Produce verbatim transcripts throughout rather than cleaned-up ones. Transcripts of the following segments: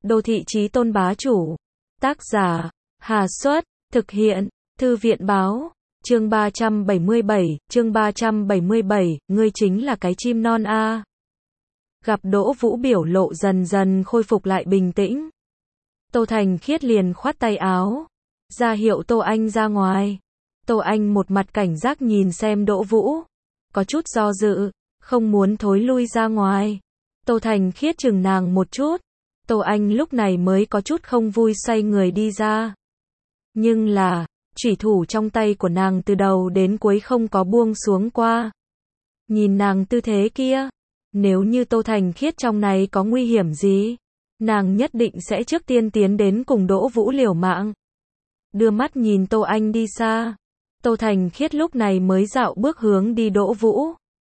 Đô thị chí tôn bá chủ. Tác giả, Hà Xuất, thực hiện, Thư viện báo. Chương ba trăm bảy mươi bảy, chương ba trăm bảy mươi bảy, ngươi chính là cái chim non a. Gặp Đỗ Vũ biểu lộ dần dần khôi phục lại bình tĩnh. Tô Thành Khiết liền khoát tay áo, ra hiệu Tô Anh ra ngoài. Tô Anh một mặt cảnh giác nhìn xem Đỗ Vũ, có chút do dự, không muốn thối lui ra ngoài. Tô Thành Khiết chừng nàng một chút, Tô Anh lúc này mới có chút không vui xoay người đi ra. Nhưng là, chủy thủ trong tay của nàng từ đầu đến cuối không có buông xuống qua. Nhìn nàng tư thế kia, nếu như Tô Thành Khiết trong này có nguy hiểm gì, nàng nhất định sẽ trước tiên tiến đến cùng Đỗ Vũ liều mạng. Đưa mắt nhìn Tô Anh đi xa, Tô Thành Khiết lúc này mới dạo bước hướng đi Đỗ Vũ.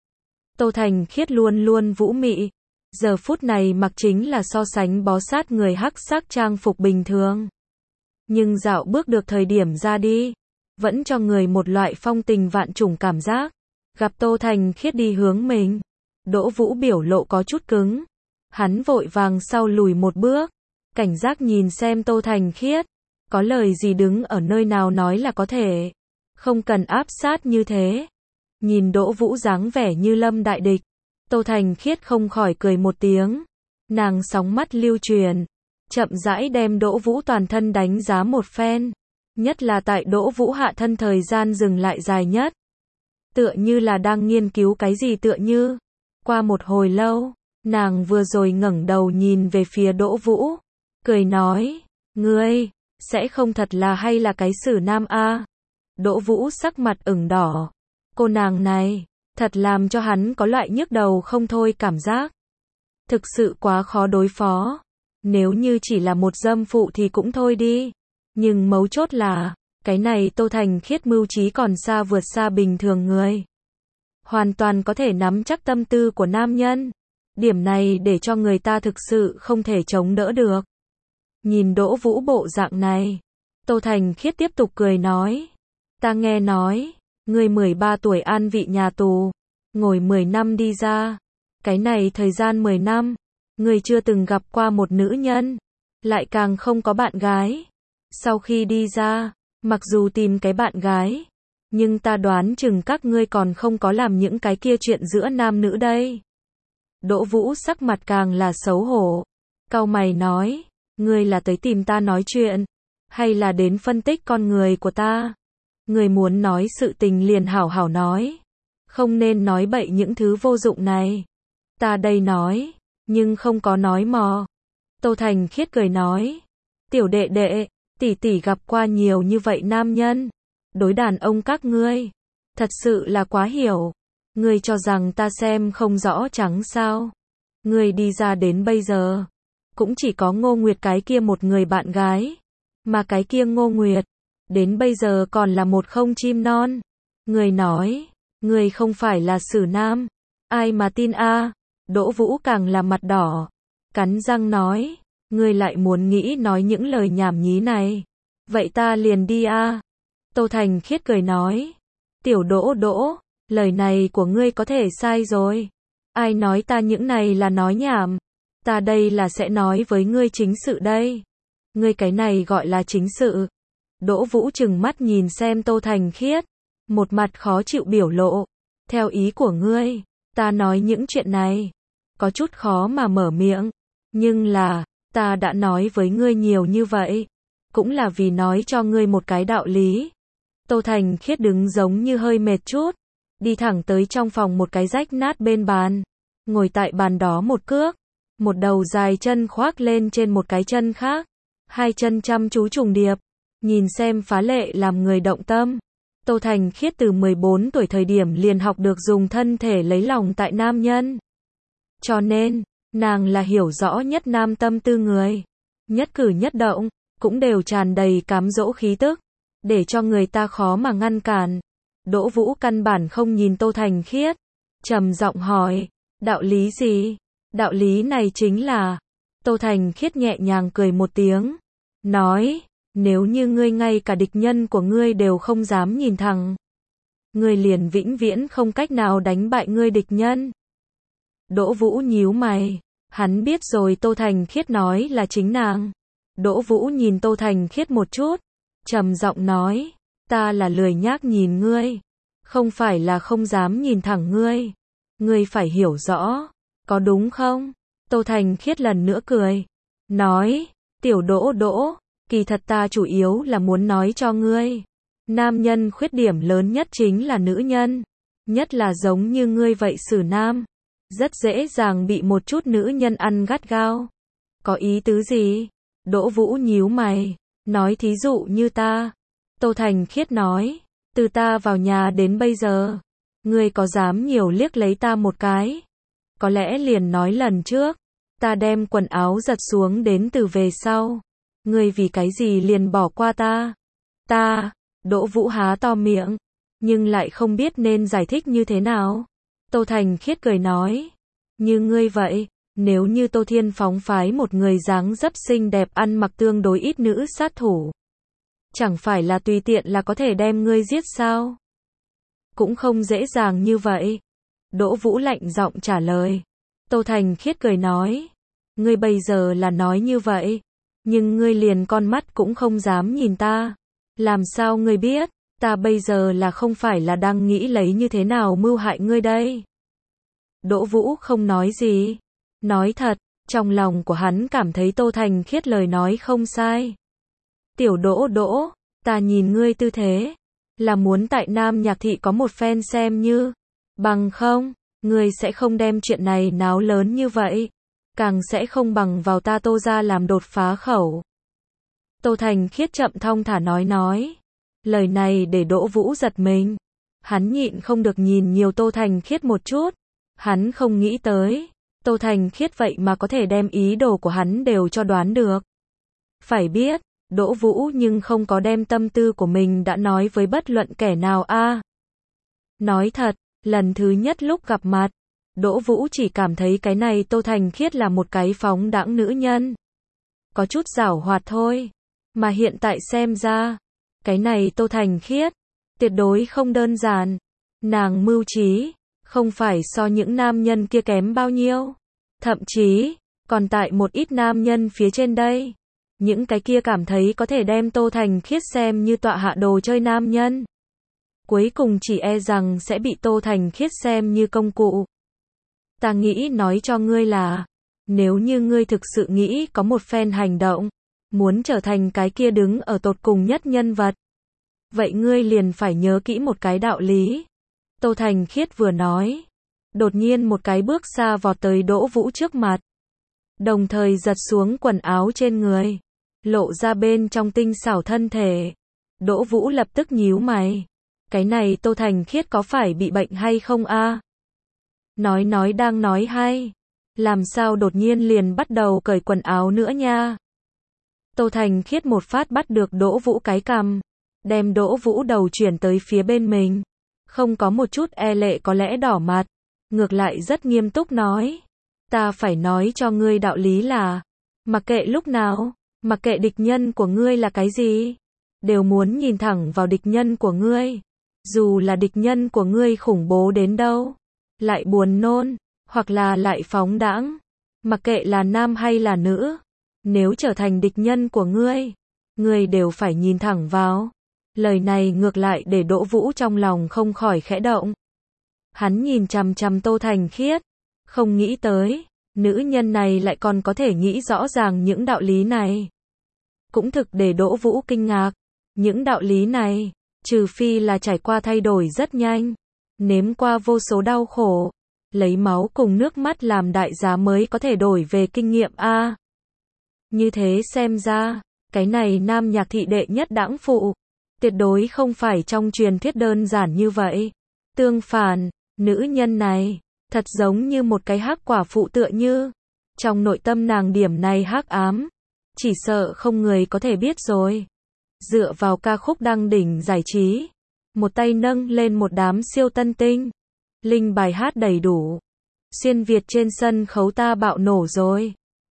Tô Thành Khiết luôn luôn vũ mị, giờ phút này mặc chính là so sánh bó sát người hắc sắc trang phục bình thường. Nhưng dạo bước được thời điểm ra đi, vẫn cho người một loại phong tình vạn trùng cảm giác. Gặp Tô Thành Khiết đi hướng mình, Đỗ Vũ biểu lộ có chút cứng. Hắn vội vàng sau lùi một bước, cảnh giác nhìn xem Tô Thành Khiết, có lời gì đứng ở nơi nào nói là có thể, không cần áp sát như thế. Nhìn Đỗ Vũ dáng vẻ như lâm đại địch, Tô Thành Khiết không khỏi cười một tiếng. Nàng sóng mắt lưu truyền, chậm rãi đem Đỗ Vũ toàn thân đánh giá một phen, nhất là tại Đỗ Vũ hạ thân thời gian dừng lại dài nhất. Tựa như là đang nghiên cứu cái gì tựa như. Qua một hồi lâu, nàng vừa rồi ngẩng đầu nhìn về phía Đỗ Vũ, cười nói, ngươi, sẽ không thật là hay là cái xử nam a? Đỗ Vũ sắc mặt ửng đỏ, cô nàng này, thật làm cho hắn có loại nhức đầu không thôi cảm giác. Thực sự quá khó đối phó, nếu như chỉ là một dâm phụ thì cũng thôi đi. Nhưng mấu chốt là, cái này Tô Thành Khiết mưu trí còn xa vượt xa bình thường người. Hoàn toàn có thể nắm chắc tâm tư của nam nhân. Điểm này để cho người ta thực sự không thể chống đỡ được. Nhìn Đỗ Vũ bộ dạng này, Tô Thành Khiết tiếp tục cười nói, ta nghe nói, ngươi mười ba tuổi an vị nhà tù, ngồi mười năm đi ra. Cái này thời gian mười năm, ngươi chưa từng gặp qua một nữ nhân, lại càng không có bạn gái. Sau khi đi ra, mặc dù tìm cái bạn gái, nhưng ta đoán chừng các ngươi còn không có làm những cái kia chuyện giữa nam nữ đây. Đỗ Vũ sắc mặt càng là xấu hổ, cau mày nói, ngươi là tới tìm ta nói chuyện, hay là đến phân tích con người của ta? Ngươi muốn nói sự tình liền hảo hảo nói, không nên nói bậy những thứ vô dụng này. Ta đây nói, nhưng không có nói mò. Tô Thành Khiết cười nói, tiểu đệ đệ, tỷ tỷ gặp qua nhiều như vậy nam nhân, đối đàn ông các ngươi, thật sự là quá hiểu. Ngươi cho rằng ta xem không rõ trắng sao? Ngươi đi ra đến bây giờ, cũng chỉ có Ngô Nguyệt cái kia một người bạn gái, mà cái kia Ngô Nguyệt, đến bây giờ còn là một không chim non. Ngươi nói, ngươi không phải là xử nam, ai mà tin a? Đỗ Vũ càng là mặt đỏ, cắn răng nói, ngươi lại muốn nghĩ nói những lời nhảm nhí này, vậy ta liền đi a. Tô Thành Khiết cười nói, tiểu Đỗ Đỗ, lời này của ngươi có thể sai rồi. Ai nói ta những này là nói nhảm? Ta đây là sẽ nói với ngươi chính sự đây. Ngươi cái này gọi là chính sự. Đỗ Vũ trừng mắt nhìn xem Tô Thành Khiết, một mặt khó chịu biểu lộ. Theo ý của ngươi, ta nói những chuyện này, có chút khó mà mở miệng. Nhưng là, ta đã nói với ngươi nhiều như vậy, cũng là vì nói cho ngươi một cái đạo lý. Tô Thành Khiết đứng giống như hơi mệt chút, đi thẳng tới trong phòng một cái rách nát bên bàn, ngồi tại bàn đó một cước, một đầu dài chân khoác lên trên một cái chân khác, hai chân chăm chú trùng điệp, nhìn xem phá lệ làm người động tâm. Tô Thành Khiết từ mười bốn tuổi thời điểm liền học được dùng thân thể lấy lòng tại nam nhân. Cho nên, nàng là hiểu rõ nhất nam tâm tư người, nhất cử nhất động, cũng đều tràn đầy cám dỗ khí tức, để cho người ta khó mà ngăn cản. Đỗ Vũ căn bản không nhìn Tô Thành Khiết, trầm giọng hỏi, đạo lý gì? Đạo lý này chính là, Tô Thành Khiết nhẹ nhàng cười một tiếng, nói, nếu như ngươi ngay cả địch nhân của ngươi đều không dám nhìn thẳng, ngươi liền vĩnh viễn không cách nào đánh bại ngươi địch nhân. Đỗ Vũ nhíu mày, Hắn biết rồi Tô Thành Khiết nói là chính nàng. Đỗ Vũ nhìn Tô Thành Khiết một chút, trầm giọng nói, ta là lười nhác nhìn ngươi, không phải là không dám nhìn thẳng ngươi. Ngươi phải hiểu rõ, có đúng không? Tô Thành Khiết lần nữa cười, nói, tiểu Đỗ Đỗ, kỳ thật ta chủ yếu là muốn nói cho ngươi. Nam nhân khuyết điểm lớn nhất chính là nữ nhân, nhất là giống như ngươi vậy xử nam. Rất dễ dàng bị một chút nữ nhân ăn gắt gao. Có ý tứ gì? Đỗ Vũ nhíu mày, nói thí dụ như ta. Tô Thành Khiết nói, từ ta vào nhà đến bây giờ, ngươi có dám nhiều liếc lấy ta một cái? Có lẽ liền nói lần trước, ta đem quần áo giật xuống đến từ về sau. Ngươi vì cái gì liền bỏ qua ta? Ta, Đỗ Vũ há to miệng, nhưng lại không biết nên giải thích như thế nào. Tô Thành Khiết cười nói, như ngươi vậy, nếu như Tô Thiên phóng phái một người dáng dấp xinh đẹp ăn mặc tương đối ít nữ sát thủ, chẳng phải là tùy tiện là có thể đem ngươi giết sao? Cũng không dễ dàng như vậy. Đỗ Vũ lạnh giọng trả lời. Tô Thành Khiết cười nói, ngươi bây giờ là nói như vậy, nhưng ngươi liền con mắt cũng không dám nhìn ta. Làm sao ngươi biết, ta bây giờ là không phải là đang nghĩ lấy như thế nào mưu hại ngươi đây? Đỗ Vũ không nói gì. Nói thật, trong lòng của hắn cảm thấy Tô Thành Khiết lời nói không sai. Tiểu Đỗ Đỗ, ta nhìn ngươi tư thế, là muốn tại Nam Nhạc Thị có một phen xem như, bằng không, ngươi sẽ không đem chuyện này náo lớn như vậy, càng sẽ không bằng vào ta Tô gia làm đột phá khẩu. Tô Thành Khiết chậm thong thả nói nói. Lời này để Đỗ Vũ giật mình. Hắn nhịn không được nhìn nhiều Tô Thành Khiết một chút. Hắn không nghĩ tới, Tô Thành Khiết vậy mà có thể đem ý đồ của hắn đều cho đoán được. Phải biết, Đỗ Vũ nhưng không có đem tâm tư của mình đã nói với bất luận kẻ nào a. Nói thật, lần thứ nhất lúc gặp mặt, Đỗ Vũ chỉ cảm thấy cái này Tô Thành Khiết là một cái phóng đãng nữ nhân. Có chút giảo hoạt thôi. Mà hiện tại xem ra, cái này Tô Thành Khiết, tuyệt đối không đơn giản. Nàng mưu trí, không phải so những nam nhân kia kém bao nhiêu. Thậm chí, còn tại một ít nam nhân phía trên đây. Những cái kia cảm thấy có thể đem Tô Thành Khiết xem như tọa hạ đồ chơi nam nhân. Cuối cùng chỉ e rằng sẽ bị Tô Thành Khiết xem như công cụ. Ta nghĩ nói cho ngươi là, nếu như ngươi thực sự nghĩ có một phen hành động, muốn trở thành cái kia đứng ở tột cùng nhất nhân vật, vậy ngươi liền phải nhớ kỹ một cái đạo lý. Tô Thành Khiết vừa nói, đột nhiên một cái bước xa vọt tới Đỗ Vũ trước mặt, đồng thời giật xuống quần áo trên người, lộ ra bên trong tinh xảo thân thể. Đỗ Vũ lập tức nhíu mày, cái này Tô Thành Khiết có phải bị bệnh hay không a? Nói nói đang nói hay, làm sao đột nhiên liền bắt đầu cởi quần áo nữa nha? Tô Thành Khiết một phát bắt được Đỗ Vũ cái cằm, đem Đỗ Vũ đầu chuyển tới phía bên mình, không có một chút e lệ có lẽ đỏ mặt, ngược lại rất nghiêm túc nói, ta phải nói cho ngươi đạo lý là, mặc kệ lúc nào, mặc kệ địch nhân của ngươi là cái gì, đều muốn nhìn thẳng vào địch nhân của ngươi, dù là địch nhân của ngươi khủng bố đến đâu, lại buồn nôn, hoặc là lại phóng đãng, mặc kệ là nam hay là nữ, nếu trở thành địch nhân của ngươi, ngươi đều phải nhìn thẳng vào. Lời này ngược lại để Đỗ Vũ trong lòng không khỏi khẽ động. Hắn nhìn chằm chằm Tô Thành Khiết, không nghĩ tới, nữ nhân này lại còn có thể nghĩ rõ ràng những đạo lý này. Cũng thực để Đỗ Vũ kinh ngạc, những đạo lý này, trừ phi là trải qua thay đổi rất nhanh, nếm qua vô số đau khổ, lấy máu cùng nước mắt làm đại giá mới có thể đổi về kinh nghiệm a. Như thế xem ra, cái này Nam Nhạc Thị đệ nhất đãng phụ, tuyệt đối không phải trong truyền thuyết đơn giản như vậy. Tương phản, nữ nhân này, thật giống như một cái hắc quả phụ tựa như, trong nội tâm nàng điểm này hắc ám, chỉ sợ không người có thể biết rồi. Dựa vào ca khúc đăng đỉnh giải trí, một tay nâng lên một đám siêu tân tinh, linh bài hát đầy đủ, xuyên Việt trên sân khấu ta bạo nổ rồi.